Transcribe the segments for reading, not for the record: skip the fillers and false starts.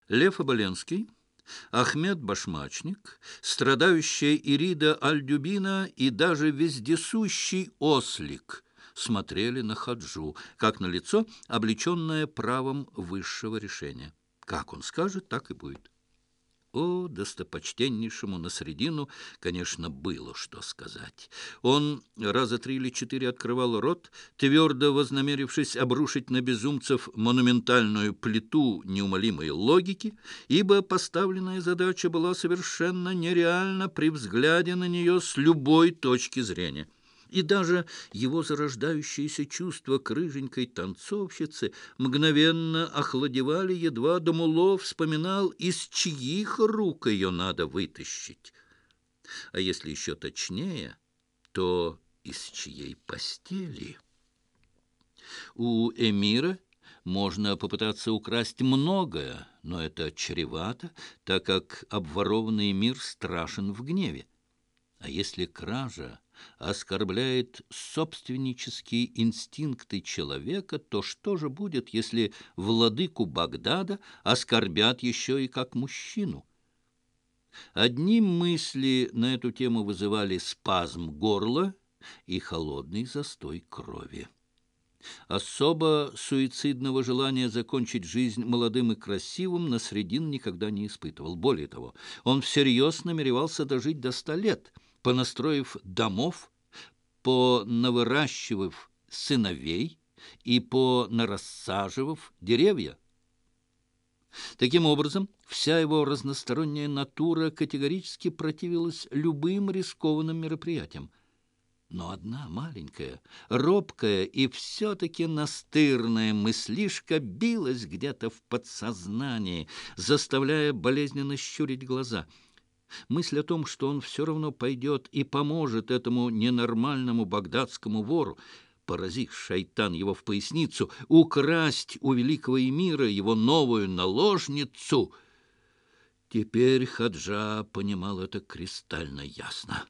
Лев Оболенский, Ахмед Башмачник, страдающая Ирида Аль-Дюбина и даже вездесущий ослик смотрели на Хаджу, как на лицо, облеченное правом высшего решения. Как он скажет, так и будет. О, достопочтеннейшему Насреддину, конечно, было что сказать. Он раза 3 или 4 открывал рот, твердо вознамерившись обрушить на безумцев монументальную плиту неумолимой логики, ибо поставленная задача была совершенно нереальна при взгляде на нее с любой точки зрения. И даже его зарождающиеся чувства к рыженькой танцовщице мгновенно охладевали, едва Дамуло вспоминал, из чьих рук ее надо вытащить. А если еще точнее, то из чьей постели? У эмира можно попытаться украсть многое, но это чревато, так как обворованный мир страшен в гневе. А если кража оскорбляет собственнические инстинкты человека, то что же будет, если владыку Багдада оскорбят еще и как мужчину? Одни мысли на эту тему вызывали спазм горла и холодный застой крови. Особо суицидного желания закончить жизнь молодым и красивым Насреддин никогда не испытывал. Более того, он всерьез намеревался дожить до 100 лет, понастроив домов, понавыращивав сыновей и понарассаживав деревья. Таким образом, вся его разносторонняя натура категорически противилась любым рискованным мероприятиям. Но одна маленькая, робкая и все-таки настырная мыслишка билась где-то в подсознании, заставляя болезненно щурить глаза. Мысль о том, что он все равно пойдет и поможет этому ненормальному багдадскому вору, поразив шайтан его в поясницу, украсть у великого эмира его новую наложницу. Теперь Хаджа понимал это кристально ясно.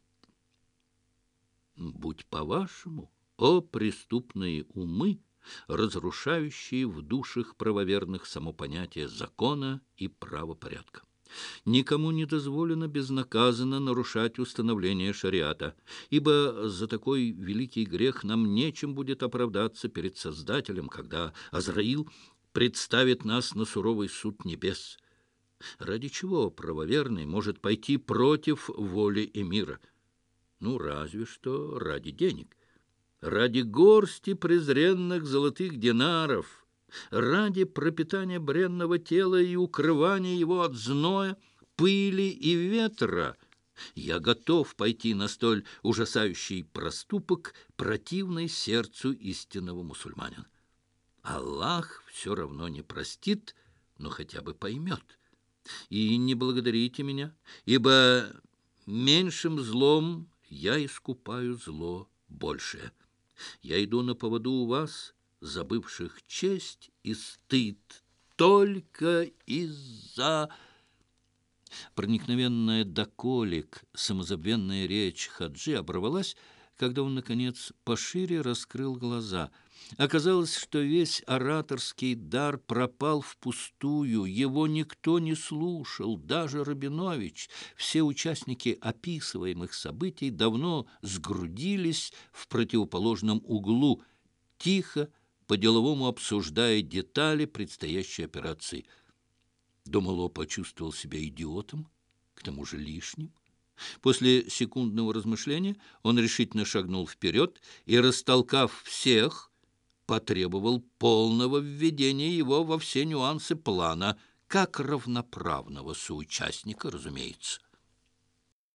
Будь по-вашему, о преступные умы, разрушающие в душах правоверных само понятие закона и правопорядка. Никому не дозволено безнаказанно нарушать установление шариата, ибо за такой великий грех нам нечем будет оправдаться перед Создателем, когда Азраил представит нас на суровый суд небес. Ради чего правоверный может пойти против воли эмира? Ну, разве что ради денег, ради горсти презренных золотых динаров, ради пропитания бренного тела и укрывания его от зноя, пыли и ветра. Я готов пойти на столь ужасающий проступок, противный сердцу истинного мусульманина. Аллах все равно не простит, но хотя бы поймет. И не благодарите меня, ибо меньшим злом я искупаю зло большее. Я иду на поводу у вас, забывших честь и стыд, только из-за... Проникновенная до колик самозабвенная речь Хаджи оборвалась, когда он, наконец, пошире раскрыл глаза. Оказалось, что весь ораторский дар пропал впустую, его никто не слушал, даже Рабинович. Все участники описываемых событий давно сгрудились в противоположном углу, тихо, по-деловому обсуждая детали предстоящей операции. Дамуло почувствовал себя идиотом, к тому же лишним. После секундного размышления он решительно шагнул вперед и, растолкав всех, потребовал полного введения его во все нюансы плана, как равноправного соучастника, разумеется.